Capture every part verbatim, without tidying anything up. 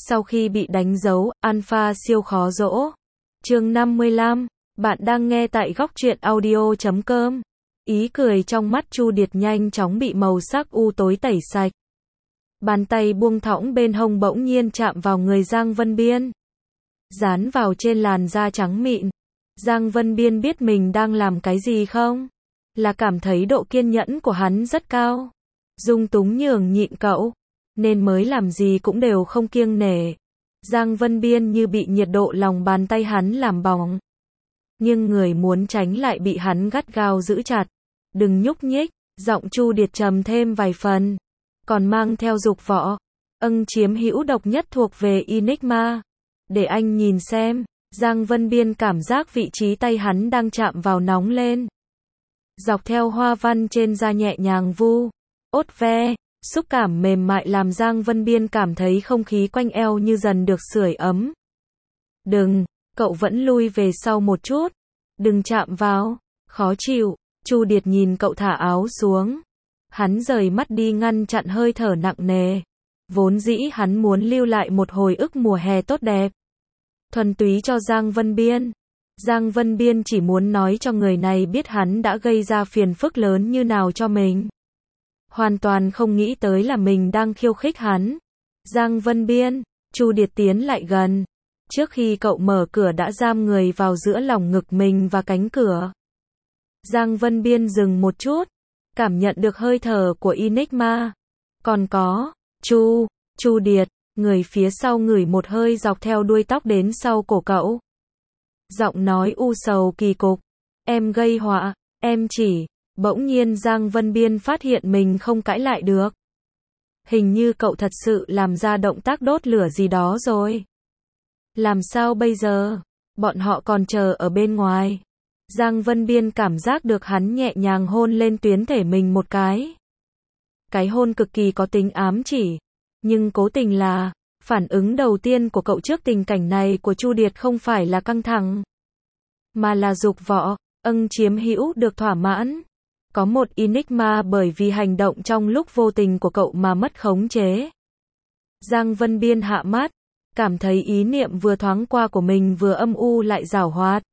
Sau khi bị đánh dấu, Alpha siêu khó dỗ. Chương năm mươi lăm, bạn đang nghe tại góc truyện audio chấm com. Ý cười trong mắt Chu Điệt nhanh chóng bị màu sắc u tối tẩy sạch. Bàn tay buông thõng bên hông bỗng nhiên chạm vào người Giang Vân Biên. Dán vào trên làn da trắng mịn. Giang Vân Biên biết mình đang làm cái gì không? Là cảm thấy độ kiên nhẫn của hắn rất cao. Dung túng nhường nhịn cậu, nên mới làm gì cũng đều không kiêng nể. Giang Vân Biên như bị nhiệt độ lòng bàn tay hắn làm bỏng. Nhưng người muốn tránh lại bị hắn gắt gao giữ chặt. Đừng nhúc nhích, giọng Chu Điệt trầm thêm vài phần. Còn mang theo dục võ. Ân chiếm hữu độc nhất thuộc về Enigma. Để anh nhìn xem. Giang Vân Biên cảm giác vị trí tay hắn đang chạm vào nóng lên. Dọc theo hoa văn trên da nhẹ nhàng vu, ốt ve, xúc cảm mềm mại làm Giang Vân Biên cảm thấy không khí quanh eo như dần được sưởi ấm. Đừng, cậu vẫn lui về sau một chút. Đừng chạm vào, khó chịu. Chu Điệt nhìn cậu thả áo xuống. Hắn rời mắt đi ngăn chặn hơi thở nặng nề. Vốn dĩ hắn muốn lưu lại một hồi ức mùa hè tốt đẹp. Thuần túy cho Giang Vân Biên. Giang Vân Biên chỉ muốn nói cho người này biết hắn đã gây ra phiền phức lớn như nào cho mình. Hoàn toàn không nghĩ tới là mình đang khiêu khích hắn. Giang Vân Biên, Chu Điệt tiến lại gần. Trước khi cậu mở cửa đã giam người vào giữa lòng ngực mình và cánh cửa. Giang Vân Biên dừng một chút, cảm nhận được hơi thở của Enigma. Còn có, Chu, Chu Điệt, người phía sau ngửi một hơi dọc theo đuôi tóc đến sau cổ cậu. Giọng nói u sầu kỳ cục. Em gây họa, em chỉ. Bỗng nhiên Giang Vân Biên phát hiện mình không cãi lại được. Hình như cậu thật sự làm ra động tác đốt lửa gì đó rồi. Làm sao bây giờ? Bọn họ còn chờ ở bên ngoài. Giang Vân Biên cảm giác được hắn nhẹ nhàng hôn lên tuyến thể mình một cái. Cái hôn cực kỳ có tính ám chỉ. Nhưng cố tình là, phản ứng đầu tiên của cậu trước tình cảnh này của Chu Điệt không phải là căng thẳng, mà là dục võ, ân chiếm hữu được thỏa mãn. Có một Enigma bởi vì hành động trong lúc vô tình của cậu mà mất khống chế. Giang Vân Biên hạ mắt, cảm thấy ý niệm vừa thoáng qua của mình vừa âm u lại giảo hoạt.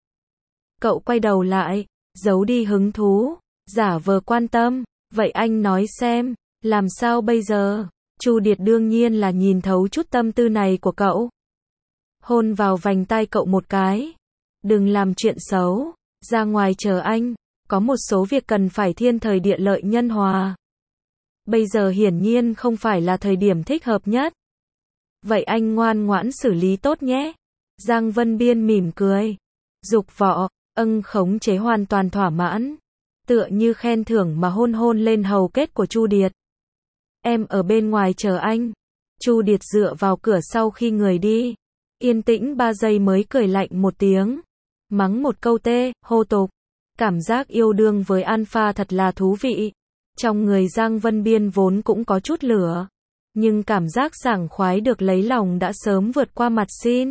Cậu quay đầu lại, giấu đi hứng thú, giả vờ quan tâm, vậy anh nói xem, làm sao bây giờ? Chu Điệt đương nhiên là nhìn thấu chút tâm tư này của cậu. Hôn vào vành tai cậu một cái. Đừng làm chuyện xấu, ra ngoài chờ anh, có một số việc cần phải thiên thời địa lợi nhân hòa. Bây giờ hiển nhiên không phải là thời điểm thích hợp nhất. Vậy anh ngoan ngoãn xử lý tốt nhé. Giang Vân Biên mỉm cười. Dục võ, ân khống chế hoàn toàn thỏa mãn. Tựa như khen thưởng mà hôn hôn lên hầu kết của Chu Điệt. Em ở bên ngoài chờ anh. Chu Điệt dựa vào cửa sau khi người đi. Yên tĩnh ba giây mới cười lạnh một tiếng. Mắng một câu tê, hô tục. Cảm giác yêu đương với Alpha thật là thú vị. Trong người Giang Vân Biên vốn cũng có chút lửa. Nhưng cảm giác sảng khoái được lấy lòng đã sớm vượt qua mặt xin.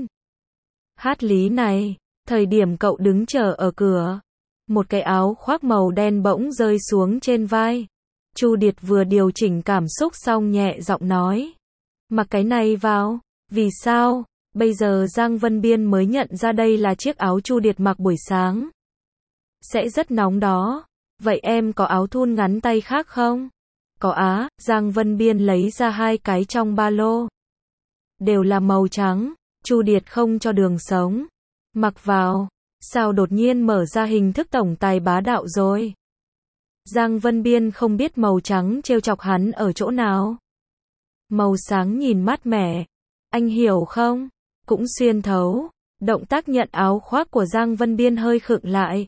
Hát lý này, thời điểm cậu đứng chờ ở cửa. Một cái áo khoác màu đen bỗng rơi xuống trên vai. Chu Điệt vừa điều chỉnh cảm xúc xong nhẹ giọng nói. Mặc cái này vào. Vì sao? Bây giờ Giang Vân Biên mới nhận ra đây là chiếc áo Chu Điệt mặc buổi sáng. Sẽ rất nóng đó. Vậy em có áo thun ngắn tay khác không? Có á, Giang Vân Biên lấy ra hai cái trong ba lô. Đều là màu trắng. Chu Điệt không cho đường sống. Mặc vào. Sao đột nhiên mở ra hình thức tổng tài bá đạo rồi? Giang Vân Biên không biết màu trắng trêu chọc hắn ở chỗ nào. Màu sáng nhìn mát mẻ. Anh hiểu không? Cũng xuyên thấu. Động tác nhận áo khoác của Giang Vân Biên hơi khựng lại.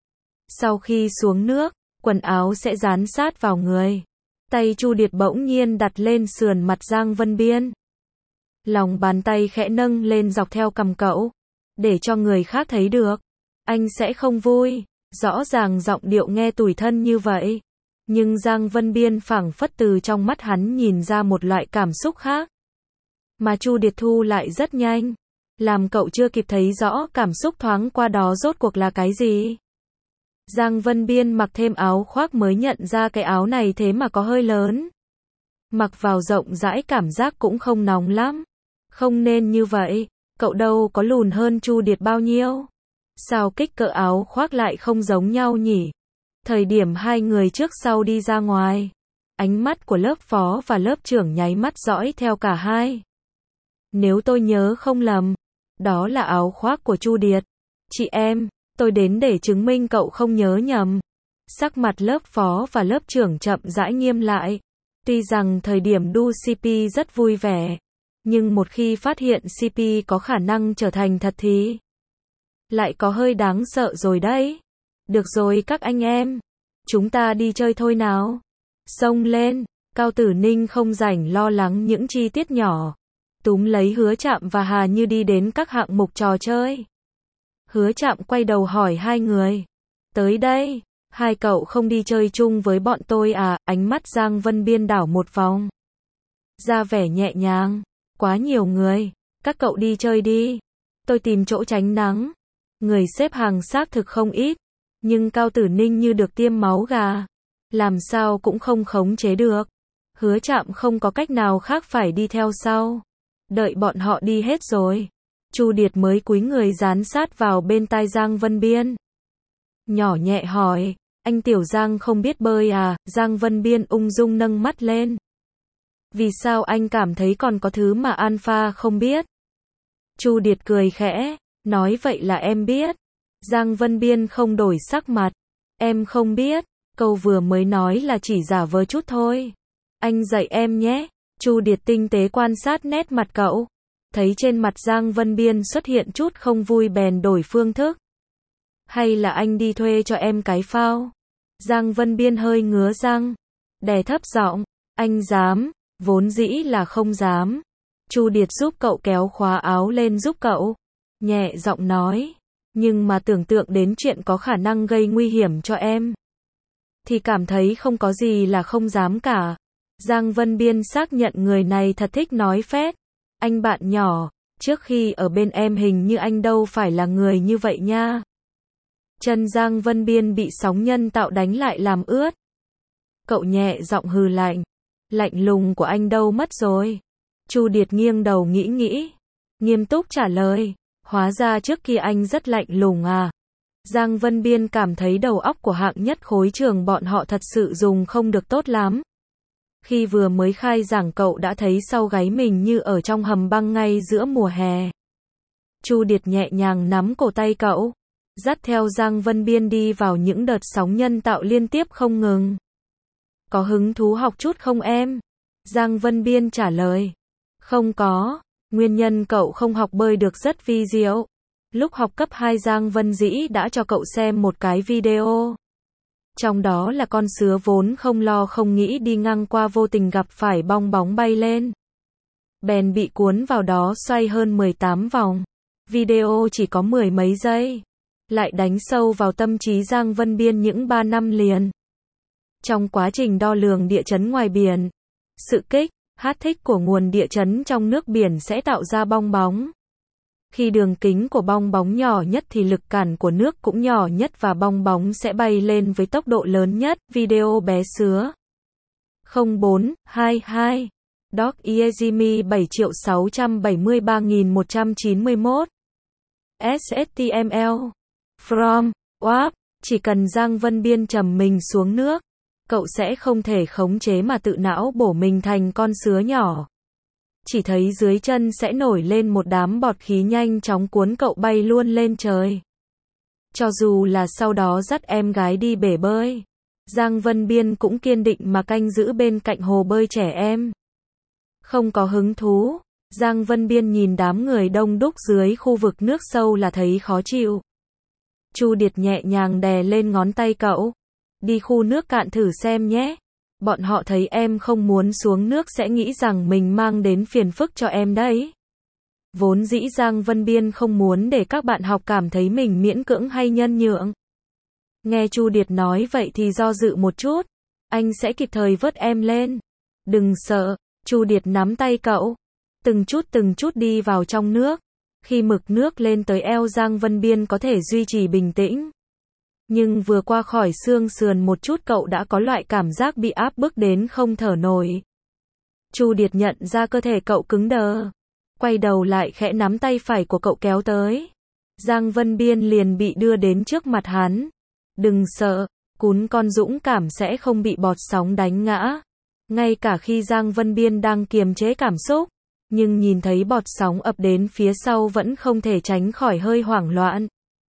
Sau khi xuống nước, quần áo sẽ dán sát vào người. Tay Chu Điệt bỗng nhiên đặt lên sườn mặt Giang Vân Biên. Lòng bàn tay khẽ nâng lên dọc theo cằm cậu. Để cho người khác thấy được. Anh sẽ không vui. Rõ ràng giọng điệu nghe tủi thân như vậy. Nhưng Giang Vân Biên phảng phất từ trong mắt hắn nhìn ra một loại cảm xúc khác. Mà Chu Điệt thu lại rất nhanh. Làm cậu chưa kịp thấy rõ cảm xúc thoáng qua đó rốt cuộc là cái gì. Giang Vân Biên mặc thêm áo khoác mới nhận ra cái áo này thế mà có hơi lớn. Mặc vào rộng rãi cảm giác cũng không nóng lắm. Không nên như vậy, cậu đâu có lùn hơn Chu Điệt bao nhiêu. Sao kích cỡ áo khoác lại không giống nhau nhỉ? Thời điểm hai người trước sau đi ra ngoài, ánh mắt của lớp phó và lớp trưởng nháy mắt dõi theo cả hai. Nếu tôi nhớ không lầm, đó là áo khoác của Chu Điệt. Chị em, tôi đến để chứng minh cậu không nhớ nhầm. Sắc mặt lớp phó và lớp trưởng chậm rãi nghiêm lại. Tuy rằng thời điểm đu xê pê rất vui vẻ, nhưng một khi phát hiện xê pê có khả năng trở thành thật thì lại có hơi đáng sợ rồi đấy. Được rồi các anh em, chúng ta đi chơi thôi nào. Xông lên, Cao Tử Ninh không rảnh lo lắng những chi tiết nhỏ. Túm lấy Hứa Trạm và Hà Như đi đến các hạng mục trò chơi. Hứa Trạm quay đầu hỏi hai người. Tới đây, hai cậu không đi chơi chung với bọn tôi à? Ánh mắt Giang Vân Biên đảo một vòng, ra vẻ nhẹ nhàng. Quá nhiều người, các cậu đi chơi đi. Tôi tìm chỗ tránh nắng. Người xếp hàng xác thực không ít, nhưng Cao Tử Ninh như được tiêm máu gà, làm sao cũng không khống chế được. Hứa Trạm không có cách nào khác phải đi theo sau. Đợi bọn họ đi hết rồi, Chu Điệt mới cúi người dán sát vào bên tai Giang Vân Biên. Nhỏ nhẹ hỏi, anh Tiểu Giang không biết bơi à? Giang Vân Biên ung dung nâng mắt lên. Vì sao anh cảm thấy còn có thứ mà Alpha không biết? Chu Điệt cười khẽ, nói vậy là em biết. Giang Vân Biên không đổi sắc mặt. Em không biết, câu vừa mới nói là chỉ giả vờ chút thôi. Anh dạy em nhé. Chu Điệt tinh tế quan sát nét mặt cậu, thấy trên mặt Giang Vân Biên xuất hiện chút không vui bèn đổi phương thức. Hay là anh đi thuê cho em cái phao? Giang Vân Biên hơi ngứa răng, đè thấp giọng, anh dám, vốn dĩ là không dám. Chu Điệt giúp cậu kéo khóa áo lên giúp cậu, nhẹ giọng nói, nhưng mà tưởng tượng đến chuyện có khả năng gây nguy hiểm cho em, thì cảm thấy không có gì là không dám cả. Giang Vân Biên xác nhận người này thật thích nói phét. Anh bạn nhỏ, trước khi ở bên em hình như anh đâu phải là người như vậy nha. Chân Giang Vân Biên bị sóng nhân tạo đánh lại làm ướt. Cậu nhẹ giọng hừ lạnh. Lạnh lùng của anh đâu mất rồi? Chu Điệt nghiêng đầu nghĩ nghĩ, nghiêm túc trả lời, hóa ra trước kia anh rất lạnh lùng à. Giang Vân Biên cảm thấy đầu óc của hạng nhất khối trường bọn họ thật sự dùng không được tốt lắm. Khi vừa mới khai giảng cậu đã thấy sau gáy mình như ở trong hầm băng ngay giữa mùa hè. Chu Điệt nhẹ nhàng nắm cổ tay cậu, dắt theo Giang Vân Biên đi vào những đợt sóng nhân tạo liên tiếp không ngừng. Có hứng thú học chút không em? Giang Vân Biên trả lời. Không có, nguyên nhân cậu không học bơi được rất vi diệu. Lúc học cấp hai Giang Vân Dĩ đã cho cậu xem một cái video. Trong đó là con sứa vốn không lo không nghĩ đi ngang qua vô tình gặp phải bong bóng bay lên. Bèn bị cuốn vào đó xoay hơn mười tám vòng. Video chỉ có mười mấy giây, lại đánh sâu vào tâm trí Giang Vân Biên những ba năm liền. Trong quá trình đo lường địa chấn ngoài biển, sự kích, hát thích của nguồn địa chấn trong nước biển sẽ tạo ra bong bóng. Khi đường kính của bong bóng nhỏ nhất thì lực cản của nước cũng nhỏ nhất và bong bóng sẽ bay lên với tốc độ lớn nhất. Video bé sứa không bốn hai hai Doc Iezimi bảy triệu sáu trăm bảy mươi ba nghìn một trăm chín mươi mốt ét ét tê em lờ From Wap. Chỉ cần Giang Vân Biên trầm mình xuống nước, cậu sẽ không thể khống chế mà tự não bổ mình thành con sứa nhỏ. Chỉ thấy dưới chân sẽ nổi lên một đám bọt khí nhanh chóng cuốn cậu bay luôn lên trời. Cho dù là sau đó dắt em gái đi bể bơi, Giang Vân Biên cũng kiên định mà canh giữ bên cạnh hồ bơi trẻ em. Không có hứng thú, Giang Vân Biên nhìn đám người đông đúc dưới khu vực nước sâu là thấy khó chịu. Chu Điệt nhẹ nhàng đè lên ngón tay cậu. Đi khu nước cạn thử xem nhé. Bọn họ thấy em không muốn xuống nước sẽ nghĩ rằng mình mang đến phiền phức cho em đấy. Vốn dĩ Giang Vân Biên không muốn để các bạn học cảm thấy mình miễn cưỡng hay nhân nhượng. Nghe Chu Điệt nói vậy thì do dự một chút. Anh sẽ kịp thời vớt em lên. Đừng sợ, Chu Điệt nắm tay cậu. Từng chút từng chút đi vào trong nước. Khi mực nước lên tới eo Giang Vân Biên có thể duy trì bình tĩnh. Nhưng vừa qua khỏi xương sườn một chút cậu đã có loại cảm giác bị áp bức đến không thở nổi. Chu Điệt nhận ra cơ thể cậu cứng đờ. quay đầu lại khẽ nắm tay phải của cậu kéo tới. Giang Vân Biên liền bị đưa đến trước mặt hắn. Đừng sợ, cún con dũng cảm sẽ không bị bọt sóng đánh ngã. Ngay cả khi Giang Vân Biên đang kiềm chế cảm xúc, nhưng nhìn thấy bọt sóng ập đến phía sau vẫn không thể tránh khỏi hơi hoảng loạn.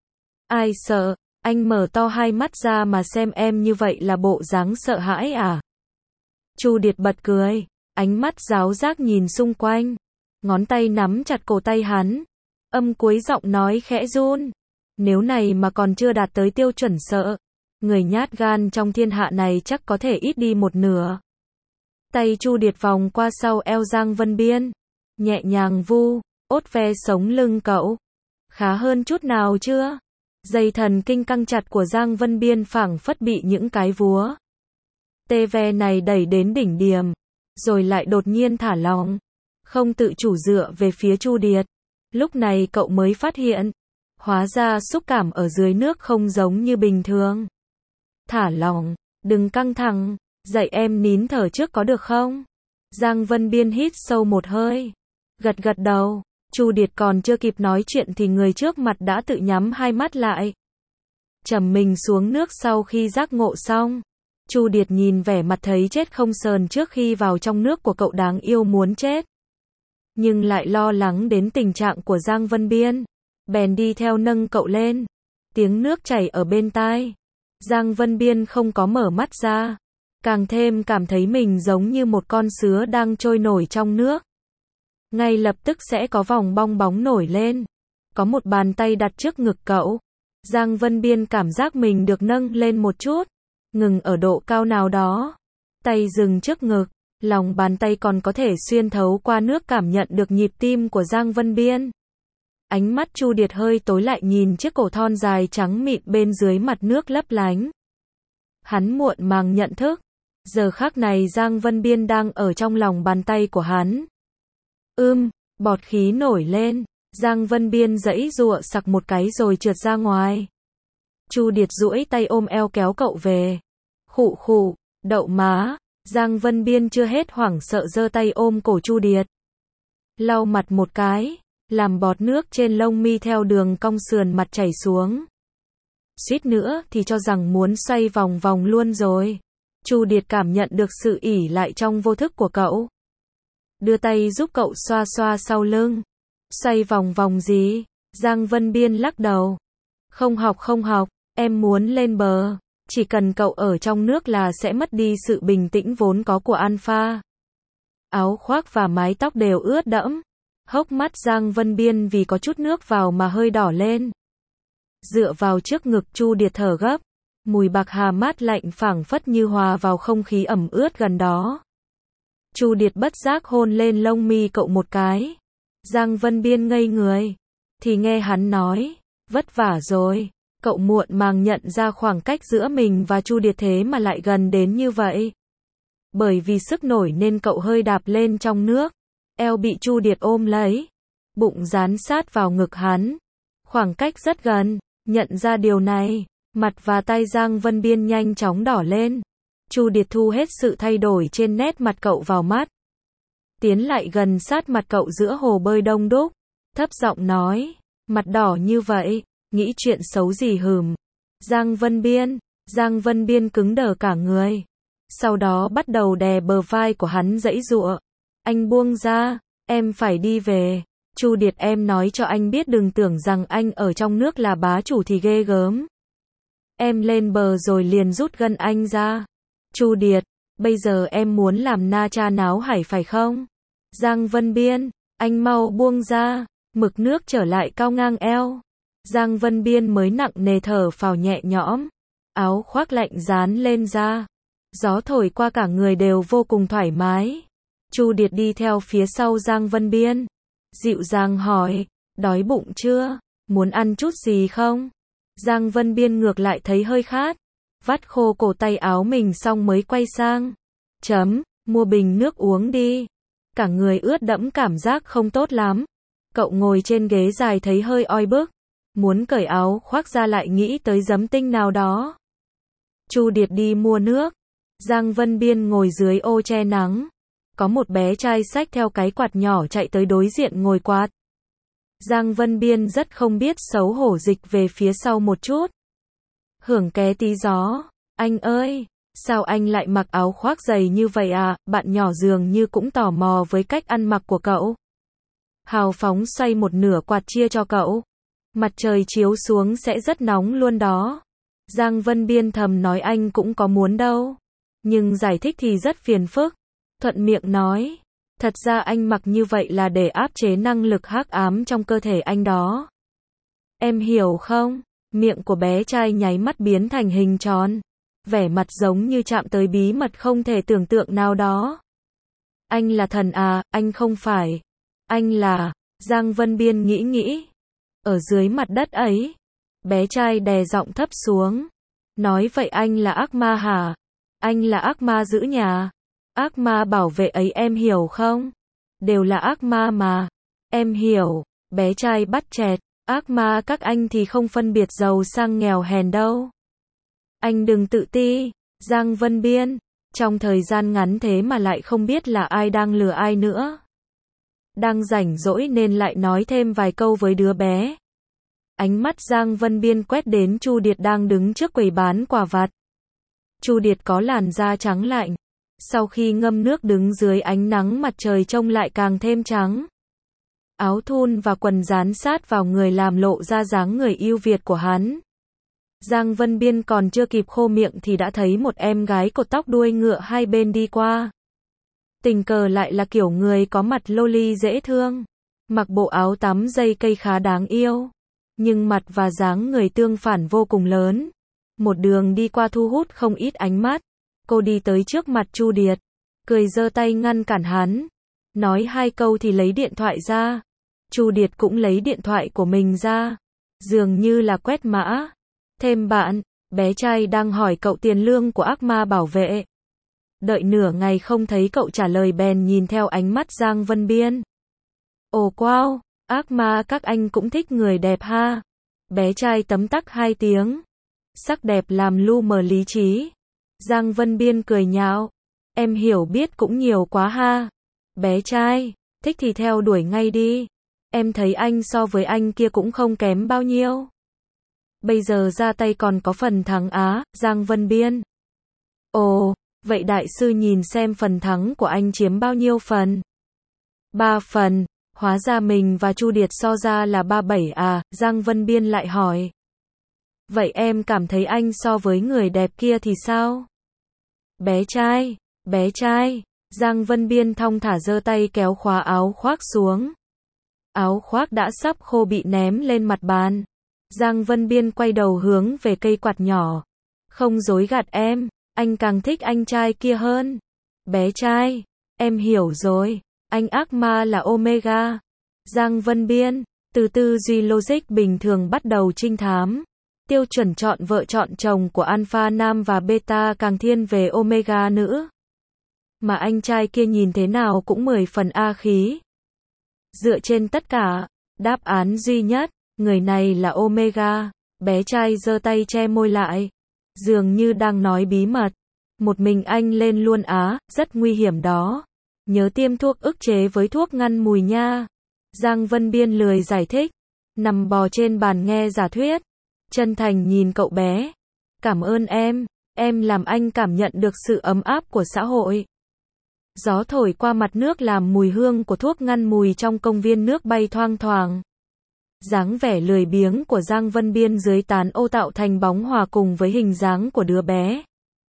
Ai sợ, anh mở to hai mắt ra mà xem em như vậy là bộ dáng sợ hãi à? Chu Điệt bật cười, ánh mắt giáo giác nhìn xung quanh, ngón tay nắm chặt cổ tay hắn, âm cuối giọng nói khẽ run. Nếu này mà còn chưa đạt tới tiêu chuẩn sợ, người nhát gan trong thiên hạ này chắc có thể ít đi một nửa. Tay Chu Điệt vòng qua sau eo Giang Vân Biên, nhẹ nhàng vu, ốt ve sống lưng cậu. Khá hơn chút nào chưa? Dây thần kinh căng chặt của Giang Vân Biên phảng phất bị những cái vúa tê ve này đẩy đến đỉnh điểm, rồi lại đột nhiên thả lỏng, không tự chủ dựa về phía Chu Điệt. Lúc này cậu mới phát hiện, hóa ra xúc cảm ở dưới nước không giống như bình thường. Thả lỏng, đừng căng thẳng, dạy em nín thở trước có được không? Giang Vân Biên hít sâu một hơi, gật gật đầu. Chu Điệt còn chưa kịp nói chuyện thì người trước mặt đã tự nhắm hai mắt lại, trầm mình xuống nước sau khi giác ngộ xong. Chu Điệt nhìn vẻ mặt thấy chết không sờn trước khi vào trong nước của cậu đáng yêu muốn chết, nhưng lại lo lắng đến tình trạng của Giang Vân Biên, bèn đi theo nâng cậu lên. Tiếng nước chảy ở bên tai, Giang Vân Biên không có mở mắt ra, càng thêm cảm thấy mình giống như một con sứa đang trôi nổi trong nước. Ngay lập tức sẽ có vòng bong bóng nổi lên, có một bàn tay đặt trước ngực cậu. Giang Vân Biên cảm giác mình được nâng lên một chút, ngừng ở độ cao nào đó. Tay dừng trước ngực, lòng bàn tay còn có thể xuyên thấu qua nước cảm nhận được nhịp tim của Giang Vân Biên. Ánh mắt Chu Điệt hơi tối lại nhìn chiếc cổ thon dài trắng mịn bên dưới mặt nước lấp lánh. Hắn muộn màng nhận thức, giờ khắc này Giang Vân Biên đang ở trong lòng bàn tay của hắn. Ưm, bọt khí nổi lên, Giang Vân Biên giãy giụa sặc một cái rồi trượt ra ngoài. Chu Điệt duỗi tay ôm eo kéo cậu về. Khụ khụ, đậu má. Giang Vân Biên chưa hết hoảng sợ giơ tay ôm cổ Chu Điệt, lau mặt một cái, làm bọt nước trên lông mi theo đường cong sườn mặt chảy xuống. Suýt nữa thì cho rằng muốn xoay vòng vòng luôn rồi. Chu Điệt cảm nhận được sự ỉ lại trong vô thức của cậu, đưa tay giúp cậu xoa xoa sau lưng. Xoay vòng vòng gì? Giang Vân Biên lắc đầu. Không học không học, em muốn lên bờ. Chỉ cần cậu ở trong nước là sẽ mất đi sự bình tĩnh vốn có của Alpha. Áo khoác và mái tóc đều ướt đẫm. Hốc mắt Giang Vân Biên vì có chút nước vào mà hơi đỏ lên. Dựa vào trước ngực Chu Điệt thở gấp. Mùi bạc hà mát lạnh phảng phất như hòa vào không khí ẩm ướt gần đó. Chu Điệt bất giác hôn lên lông mi cậu một cái. Giang Vân Biên ngây người, thì nghe hắn nói, vất vả rồi. Cậu muộn màng nhận ra khoảng cách giữa mình và Chu Điệt thế mà lại gần đến như vậy. Bởi vì sức nổi nên cậu hơi đạp lên trong nước, eo bị Chu Điệt ôm lấy, bụng dán sát vào ngực hắn. Khoảng cách rất gần, nhận ra điều này, mặt và tay Giang Vân Biên nhanh chóng đỏ lên. Chu Điệt thu hết sự thay đổi trên nét mặt cậu vào mắt, tiến lại gần sát mặt cậu giữa hồ bơi đông đúc, thấp giọng nói, mặt đỏ như vậy, nghĩ chuyện xấu gì hừm. Giang Vân Biên, Giang Vân Biên cứng đờ cả người, sau đó bắt đầu đè bờ vai của hắn giãy giụa. Anh buông ra, em phải đi về. Chu Điệt, em nói cho anh biết đừng tưởng rằng anh ở trong nước là bá chủ thì ghê gớm. Em lên bờ rồi liền rút gân anh ra. Chu Điệt, bây giờ em muốn làm na cha náo hải phải không? Giang Vân Biên, anh mau buông ra, mực nước trở lại cao ngang eo. Giang Vân Biên mới nặng nề thở phào nhẹ nhõm, áo khoác lạnh dán lên da, gió thổi qua cả người đều vô cùng thoải mái. Chu Điệt đi theo phía sau Giang Vân Biên, dịu dàng hỏi, đói bụng chưa? Muốn ăn chút gì không? Giang Vân Biên ngược lại thấy hơi khát, vắt khô cổ tay áo mình xong mới quay sang, chấm, mua bình nước uống đi. Cả người ướt đẫm cảm giác không tốt lắm. Cậu ngồi trên ghế dài thấy hơi oi bức, muốn cởi áo khoác ra lại nghĩ tới giấm tinh nào đó. Chu Điệt đi mua nước, Giang Vân Biên ngồi dưới ô che nắng, có một bé trai xách theo cái quạt nhỏ chạy tới đối diện ngồi quạt. Giang Vân Biên rất không biết xấu hổ dịch về phía sau một chút. Hưởng ké tí gió, anh ơi, sao anh lại mặc áo khoác dày như vậy à, bạn nhỏ dường như cũng tò mò với cách ăn mặc của cậu. Hào phóng xoay một nửa quạt chia cho cậu. Mặt trời chiếu xuống sẽ rất nóng luôn đó. Giang Vân Biên thầm nói anh cũng có muốn đâu. Nhưng giải thích thì rất phiền phức. Thuận miệng nói. Thật ra anh mặc như vậy là để áp chế năng lực hắc ám trong cơ thể anh đó. Em hiểu không? Miệng của bé trai nháy mắt biến thành hình tròn. Vẻ mặt giống như chạm tới bí mật không thể tưởng tượng nào đó. Anh là thần à, anh không phải. Anh là, Giang Vân Biên nghĩ nghĩ. Ở dưới mặt đất ấy, bé trai đè giọng thấp xuống. Nói vậy anh là ác ma hả? Anh là ác ma giữ nhà. Ác ma bảo vệ ấy em hiểu không? Đều là ác ma mà. Em hiểu, bé trai bắt chẹt. Ác ma các anh thì không phân biệt giàu sang nghèo hèn đâu. Anh đừng tự ti, Giang Vân Biên. Trong thời gian ngắn thế mà lại không biết là ai đang lừa ai nữa. Đang rảnh rỗi nên lại nói thêm vài câu với đứa bé. Ánh mắt Giang Vân Biên quét đến Chu Điệt đang đứng trước quầy bán quà vặt. Chu Điệt có làn da trắng lạnh. Sau khi ngâm nước đứng dưới ánh nắng mặt trời trông lại càng thêm trắng. Áo thun và quần dán sát vào người làm lộ ra dáng người ưu việt của hắn. Giang Vân Biên còn chưa kịp khô miệng thì đã thấy một em gái cột tóc đuôi ngựa hai bên đi qua. Tình cờ lại là kiểu người có mặt loli dễ thương. Mặc bộ áo tắm dây cây khá đáng yêu. Nhưng mặt và dáng người tương phản vô cùng lớn. Một đường đi qua thu hút không ít ánh mắt. Cô đi tới trước mặt Chu Điệt. Cười giơ tay ngăn cản hắn. Nói hai câu thì lấy điện thoại ra. Chu Điệt cũng lấy điện thoại của mình ra. Dường như là quét mã. Thêm bạn, bé trai đang hỏi cậu tiền lương của ác ma bảo vệ. Đợi nửa ngày không thấy cậu trả lời bèn nhìn theo ánh mắt Giang Vân Biên. Ồ wow, ác ma các anh cũng thích người đẹp ha. Bé trai tấm tắc hai tiếng. Sắc đẹp làm lu mờ lý trí. Giang Vân Biên cười nhạo. Em hiểu biết cũng nhiều quá ha. Bé trai, thích thì theo đuổi ngay đi. Em thấy anh so với anh kia cũng không kém bao nhiêu. Bây giờ ra tay còn có phần thắng á, Giang Vân Biên. Ồ, vậy đại sư nhìn xem phần thắng của anh chiếm bao nhiêu phần? Ba phần, hóa ra mình và Chu Điệt so ra là ba bảy à, Giang Vân Biên lại hỏi. Vậy em cảm thấy anh so với người đẹp kia thì sao? Bé trai, bé trai, Giang Vân Biên thong thả giơ tay kéo khóa áo khoác xuống. Áo khoác đã sắp khô bị ném lên mặt bàn. Giang Vân Biên quay đầu hướng về cây quạt nhỏ. Không dối gạt em, anh càng thích anh trai kia hơn. Bé trai, em hiểu rồi, anh ác ma là Omega. Giang Vân Biên, từ tư duy logic bình thường bắt đầu trinh thám. Tiêu chuẩn chọn vợ chọn chồng của Alpha nam và Beta càng thiên về Omega nữ. Mà anh trai kia nhìn thế nào cũng mười phần A khí. Dựa trên tất cả, đáp án duy nhất, người này là Omega. Bé trai giơ tay che môi lại. Dường như đang nói bí mật. Một mình anh lên luôn á, rất nguy hiểm đó. Nhớ tiêm thuốc ức chế với thuốc ngăn mùi nha. Giang Vân Biên lười giải thích. Nằm bò trên bàn nghe giả thuyết. Chân thành nhìn cậu bé. Cảm ơn em, em làm anh cảm nhận được sự ấm áp của xã hội. Gió thổi qua mặt nước làm mùi hương của thuốc ngăn mùi trong công viên nước bay thoang thoảng. Dáng vẻ lười biếng của Giang Vân Biên dưới tán ô tạo thành bóng hòa cùng với hình dáng của đứa bé.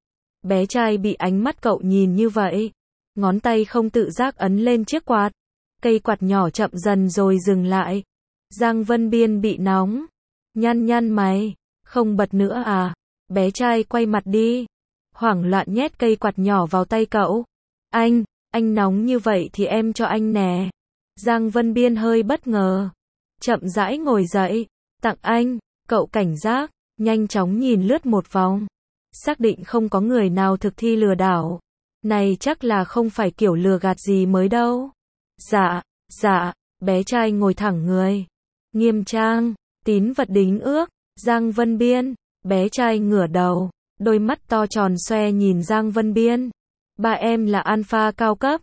Bé trai bị ánh mắt cậu nhìn như vậy. Ngón tay không tự giác ấn lên chiếc quạt. Cây quạt nhỏ chậm dần rồi dừng lại. Giang Vân Biên bị nóng. Nhăn nhăn mày. Không bật nữa à? Bé trai quay mặt đi. Hoảng loạn nhét cây quạt nhỏ vào tay cậu. Anh, anh nóng như vậy thì em cho anh nè. Giang Vân Biên hơi bất ngờ. Chậm rãi ngồi dậy. Tặng anh. Cậu cảnh giác. Nhanh chóng nhìn lướt một vòng. Xác định không có người nào thực thi lừa đảo. Này chắc là không phải kiểu lừa gạt gì mới đâu. Dạ, dạ. Bé trai ngồi thẳng người. Nghiêm trang. Tín vật đính ước. Giang Vân Biên. Bé trai ngửa đầu. Đôi mắt to tròn xoe nhìn Giang Vân Biên. Ba em là alpha cao cấp.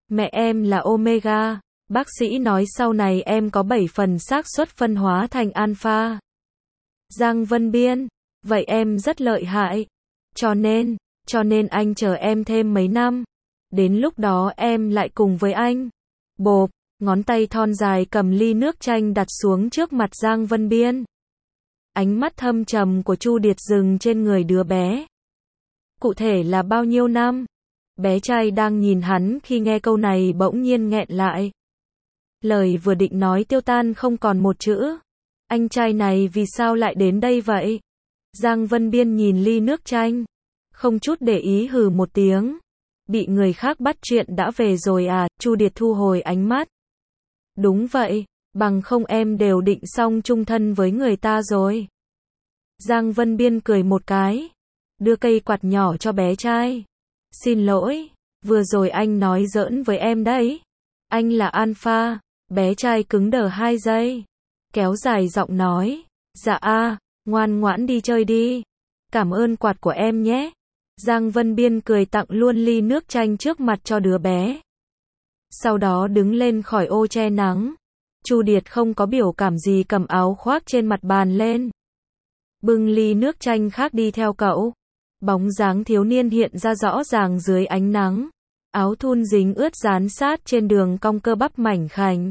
Mẹ em là Omega. Bác sĩ nói sau này em có bảy phần xác suất phân hóa thành alpha. Giang Vân Biên, vậy em rất lợi hại. Cho nên, cho nên anh chờ em thêm mấy năm. Đến lúc đó em lại cùng với anh. Bộp, ngón tay thon dài cầm ly nước chanh đặt xuống trước mặt Giang Vân Biên. Ánh mắt thâm trầm của Chu Điệt dừng trên người đứa bé. Cụ thể là bao nhiêu năm? Bé trai đang nhìn hắn khi nghe câu này bỗng nhiên nghẹn lại. Lời vừa định nói tiêu tan không còn một chữ. Anh trai này vì sao lại đến đây vậy? Giang Vân Biên nhìn ly nước chanh, không chút để ý hừ một tiếng. Bị người khác bắt chuyện đã về rồi à? Chu Điệt thu hồi ánh mắt. Đúng vậy, bằng không em đều định xong chung thân với người ta rồi. Giang Vân Biên cười một cái, đưa cây quạt nhỏ cho bé trai. Xin lỗi, vừa rồi anh nói giỡn với em đấy. Anh là alpha. Bé trai cứng đờ hai giây, kéo dài giọng nói. Dạ a, ngoan ngoãn đi chơi đi. Cảm ơn quạt của em nhé. Giang Vân Biên cười tặng luôn ly nước chanh trước mặt cho đứa bé. Sau đó đứng lên khỏi ô che nắng. Chu Điệt không có biểu cảm gì cầm áo khoác trên mặt bàn lên. Bưng ly nước chanh khác đi theo cậu. Bóng dáng thiếu niên hiện ra rõ ràng dưới ánh nắng. Áo thun dính ướt dán sát trên đường cong cơ bắp mảnh khảnh.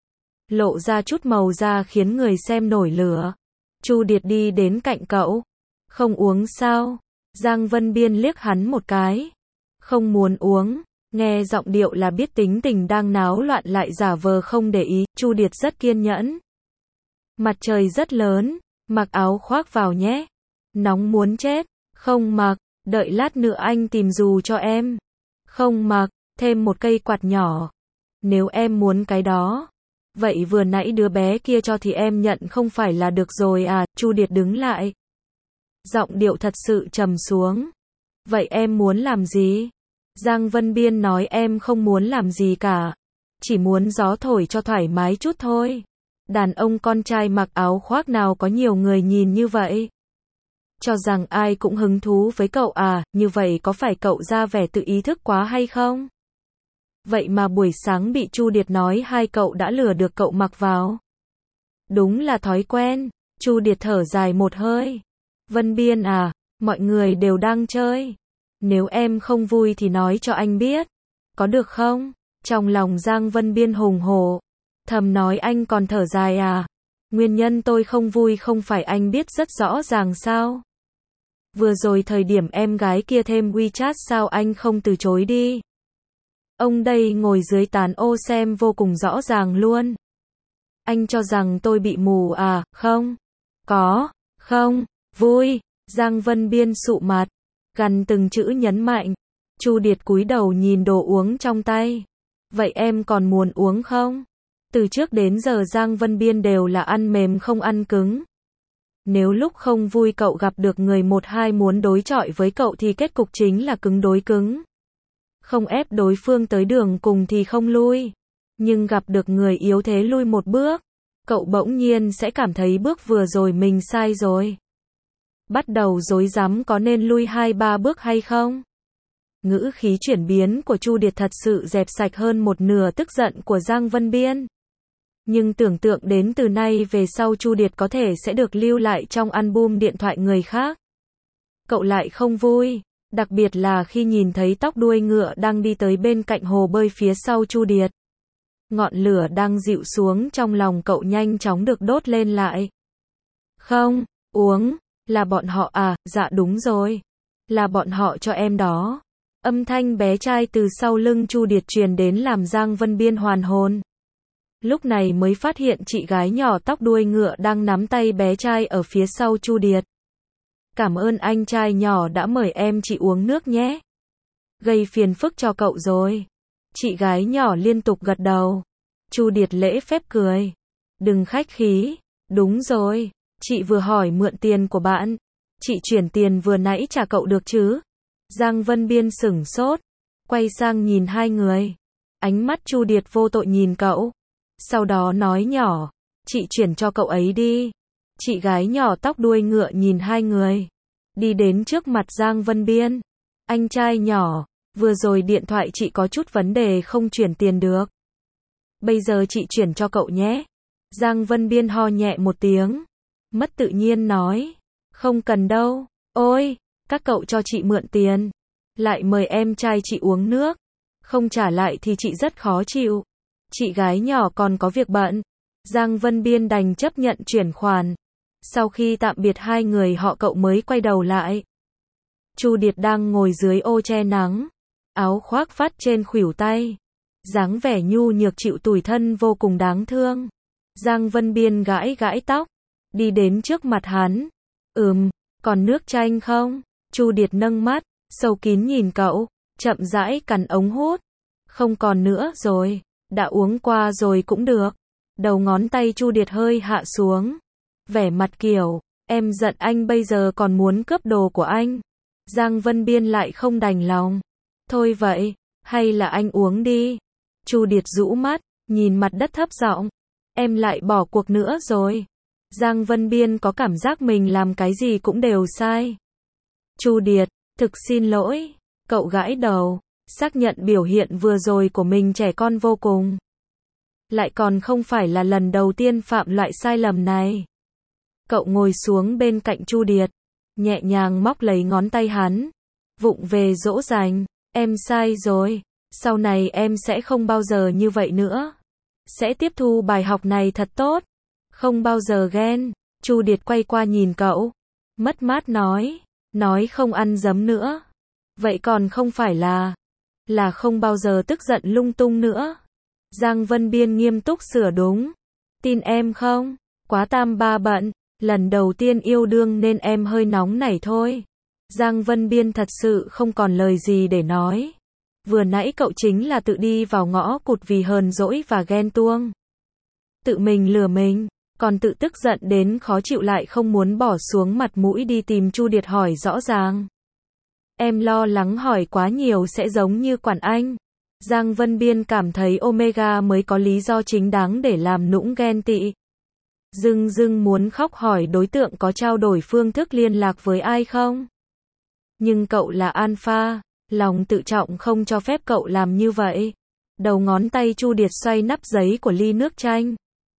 Lộ ra chút màu da khiến người xem nổi lửa. Chu Điệt đi đến cạnh cậu. Không uống sao? Giang Vân Biên liếc hắn một cái. Không muốn uống. Nghe giọng điệu là biết tính tình đang náo loạn lại giả vờ không để ý. Chu Điệt rất kiên nhẫn. Mặt trời rất lớn. Mặc áo khoác vào nhé. Nóng muốn chết. Không mặc. Đợi lát nữa anh tìm dù cho em. Không mặc. Thêm một cây quạt nhỏ. Nếu em muốn cái đó. Vậy vừa nãy đứa bé kia cho thì em nhận không phải là được rồi à? Chu Điệt đứng lại. Giọng điệu thật sự trầm xuống. Vậy em muốn làm gì? Giang Vân Biên nói em không muốn làm gì cả. Chỉ muốn gió thổi cho thoải mái chút thôi. Đàn ông con trai mặc áo khoác nào có nhiều người nhìn như vậy? Cho rằng ai cũng hứng thú với cậu à? Như vậy có phải cậu ra vẻ tự ý thức quá hay không? Vậy mà buổi sáng bị Chu Điệt nói hai cậu đã lừa được cậu mặc vào. Đúng là thói quen. Chu Điệt thở dài một hơi. Vân Biên à, mọi người đều đang chơi. Nếu em không vui thì nói cho anh biết. Có được không? Trong lòng Giang Vân Biên hùng hổ. Thầm nói anh còn thở dài à? Nguyên nhân tôi không vui không phải anh biết rất rõ ràng sao? Vừa rồi thời điểm em gái kia thêm WeChat sao anh không từ chối đi? Ông đây ngồi dưới tán ô xem vô cùng rõ ràng luôn. Anh cho rằng tôi bị mù à? Không. Có. Không. Vui. Giang Vân Biên sụ mặt. Gằn từng chữ nhấn mạnh. Chu Điệt cúi đầu nhìn đồ uống trong tay. Vậy em còn muốn uống không? Từ trước đến giờ Giang Vân Biên đều là ăn mềm không ăn cứng. Nếu lúc không vui cậu gặp được người một hai muốn đối chọi với cậu thì kết cục chính là cứng đối cứng. Không ép đối phương tới đường cùng thì không lui. Nhưng gặp được người yếu thế lui một bước, cậu bỗng nhiên sẽ cảm thấy bước vừa rồi mình sai rồi. Bắt đầu rối rắm có nên lui hai ba bước hay không? Ngữ khí chuyển biến của Chu Điệt thật sự dẹp sạch hơn một nửa tức giận của Giang Vân Biên. Nhưng tưởng tượng đến từ nay về sau Chu Điệt có thể sẽ được lưu lại trong album điện thoại người khác. Cậu lại không vui. Đặc biệt là khi nhìn thấy tóc đuôi ngựa đang đi tới bên cạnh hồ bơi phía sau Chu Điệt. Ngọn lửa đang dịu xuống trong lòng cậu nhanh chóng được đốt lên lại. Không, uống, là bọn họ à? Dạ đúng rồi. Là bọn họ cho em đó. Âm thanh bé trai từ sau lưng Chu Điệt truyền đến làm Giang Vân Biên hoàn hồn. Lúc này mới phát hiện chị gái nhỏ tóc đuôi ngựa đang nắm tay bé trai ở phía sau Chu Điệt. Cảm ơn anh trai nhỏ đã mời em chị uống nước nhé. Gây phiền phức cho cậu rồi. Chị gái nhỏ liên tục gật đầu. Chu Điệt lễ phép cười. Đừng khách khí. Đúng rồi. Chị vừa hỏi mượn tiền của bạn. Chị chuyển tiền vừa nãy trả cậu được chứ? Giang Vân Biên sửng sốt. Quay sang nhìn hai người. Ánh mắt Chu Điệt vô tội nhìn cậu. Sau đó nói nhỏ. Chị chuyển cho cậu ấy đi. Chị gái nhỏ tóc đuôi ngựa nhìn hai người. Đi đến trước mặt Giang Vân Biên. Anh trai nhỏ. Vừa rồi điện thoại chị có chút vấn đề không chuyển tiền được. Bây giờ chị chuyển cho cậu nhé. Giang Vân Biên ho nhẹ một tiếng. Mất tự nhiên nói. Không cần đâu. Ôi, các cậu cho chị mượn tiền. Lại mời em trai chị uống nước. Không trả lại thì chị rất khó chịu. Chị gái nhỏ còn có việc bận. Giang Vân Biên đành chấp nhận chuyển khoản. Sau khi tạm biệt hai người họ cậu mới quay đầu lại. Chu Điệt đang ngồi dưới ô che nắng. Áo khoác vắt trên khuỷu tay. Dáng vẻ nhu nhược chịu tủi thân vô cùng đáng thương. Giang Vân Biên gãi gãi tóc. Đi đến trước mặt hắn. Ừm, còn nước chanh không? Chu Điệt nâng mắt, sâu kín nhìn cậu, chậm rãi cắn ống hút. Không còn nữa rồi, đã uống qua rồi cũng được. Đầu ngón tay Chu Điệt hơi hạ xuống. Vẻ mặt kiểu, em giận anh bây giờ còn muốn cướp đồ của anh. Giang Vân Biên lại không đành lòng. Thôi vậy, hay là anh uống đi. Chu Điệt rũ mắt, nhìn mặt đất thấp giọng. Em lại bỏ cuộc nữa rồi. Giang Vân Biên có cảm giác mình làm cái gì cũng đều sai. Chu Điệt, thực xin lỗi. Cậu gãi đầu, xác nhận biểu hiện vừa rồi của mình trẻ con vô cùng. Lại còn không phải là lần đầu tiên phạm loại sai lầm này. Cậu ngồi xuống bên cạnh Chu Điệt, nhẹ nhàng móc lấy ngón tay hắn, vụng về dỗ dành. Em sai rồi, sau này em sẽ không bao giờ như vậy nữa. Sẽ tiếp thu bài học này thật tốt. Không bao giờ ghen. Chu Điệt quay qua nhìn cậu, mất mát nói, nói không ăn dấm nữa. Vậy còn không phải là, là không bao giờ tức giận lung tung nữa. Giang Vân Biên nghiêm túc sửa đúng. Tin em không? Quá tam ba bận, lần đầu tiên yêu đương nên em hơi nóng nảy thôi. Giang Vân Biên thật sự không còn lời gì để nói. Vừa nãy cậu chính là tự đi vào ngõ cụt vì hờn dỗi và ghen tuông. Tự mình lừa mình, còn tự tức giận đến khó chịu lại không muốn bỏ xuống mặt mũi đi tìm Chu Điệt hỏi rõ ràng. Em lo lắng hỏi quá nhiều sẽ giống như Quản Anh. Giang Vân Biên cảm thấy Omega mới có lý do chính đáng để làm nũng ghen tị. Dưng dưng muốn khóc hỏi đối tượng có trao đổi phương thức liên lạc với ai không. Nhưng cậu là alpha, lòng tự trọng không cho phép cậu làm như vậy. Đầu ngón tay Chu Điệt xoay nắp giấy của ly nước chanh.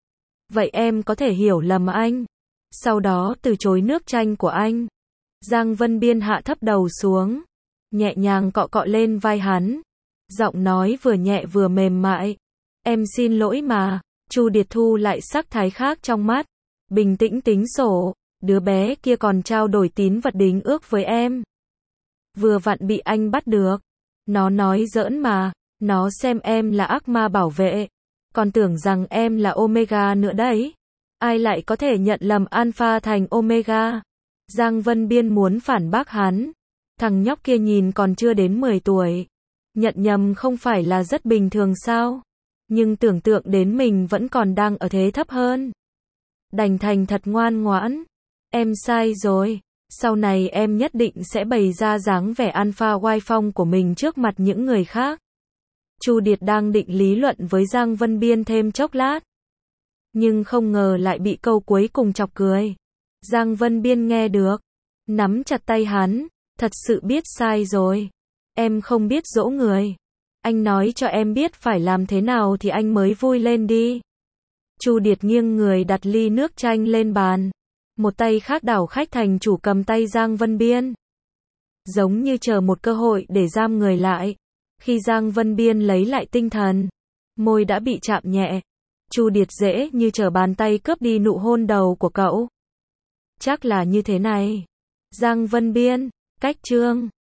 Vậy em có thể hiểu lầm anh. Sau đó từ chối nước chanh của anh. Giang Vân Biên hạ thấp đầu xuống, nhẹ nhàng cọ cọ lên vai hắn. Giọng nói vừa nhẹ vừa mềm mại. Em xin lỗi mà. Chu Điệt thu lại sắc thái khác trong mắt. Bình tĩnh tính sổ. Đứa bé kia còn trao đổi tín vật đính ước với em. Vừa vặn bị anh bắt được. Nó nói giỡn mà. Nó xem em là ác ma bảo vệ. Còn tưởng rằng em là Omega nữa đấy. Ai lại có thể nhận lầm Alpha thành Omega. Giang Vân Biên muốn phản bác hắn. Thằng nhóc kia nhìn còn chưa đến mười tuổi. Nhận nhầm không phải là rất bình thường sao? Nhưng tưởng tượng đến mình vẫn còn đang ở thế thấp hơn. Đành thành thật ngoan ngoãn. Em sai rồi. Sau này em nhất định sẽ bày ra dáng vẻ alpha oai phong của mình trước mặt những người khác. Chu Điệt đang định lý luận với Giang Vân Biên thêm chốc lát. Nhưng không ngờ lại bị câu cuối cùng chọc cười. Giang Vân Biên nghe được. Nắm chặt tay hắn. Thật sự biết sai rồi. Em không biết dỗ người. Anh nói cho em biết phải làm thế nào thì anh mới vui lên đi. Chu Điệt nghiêng người đặt ly nước chanh lên bàn. Một tay khác đảo khách thành chủ cầm tay Giang Vân Biên. Giống như chờ một cơ hội để giam người lại. Khi Giang Vân Biên lấy lại tinh thần, môi đã bị chạm nhẹ. Chu Điệt dễ như trở bàn tay cướp đi nụ hôn đầu của cậu. Chắc là như thế này. Giang Vân Biên, cách chương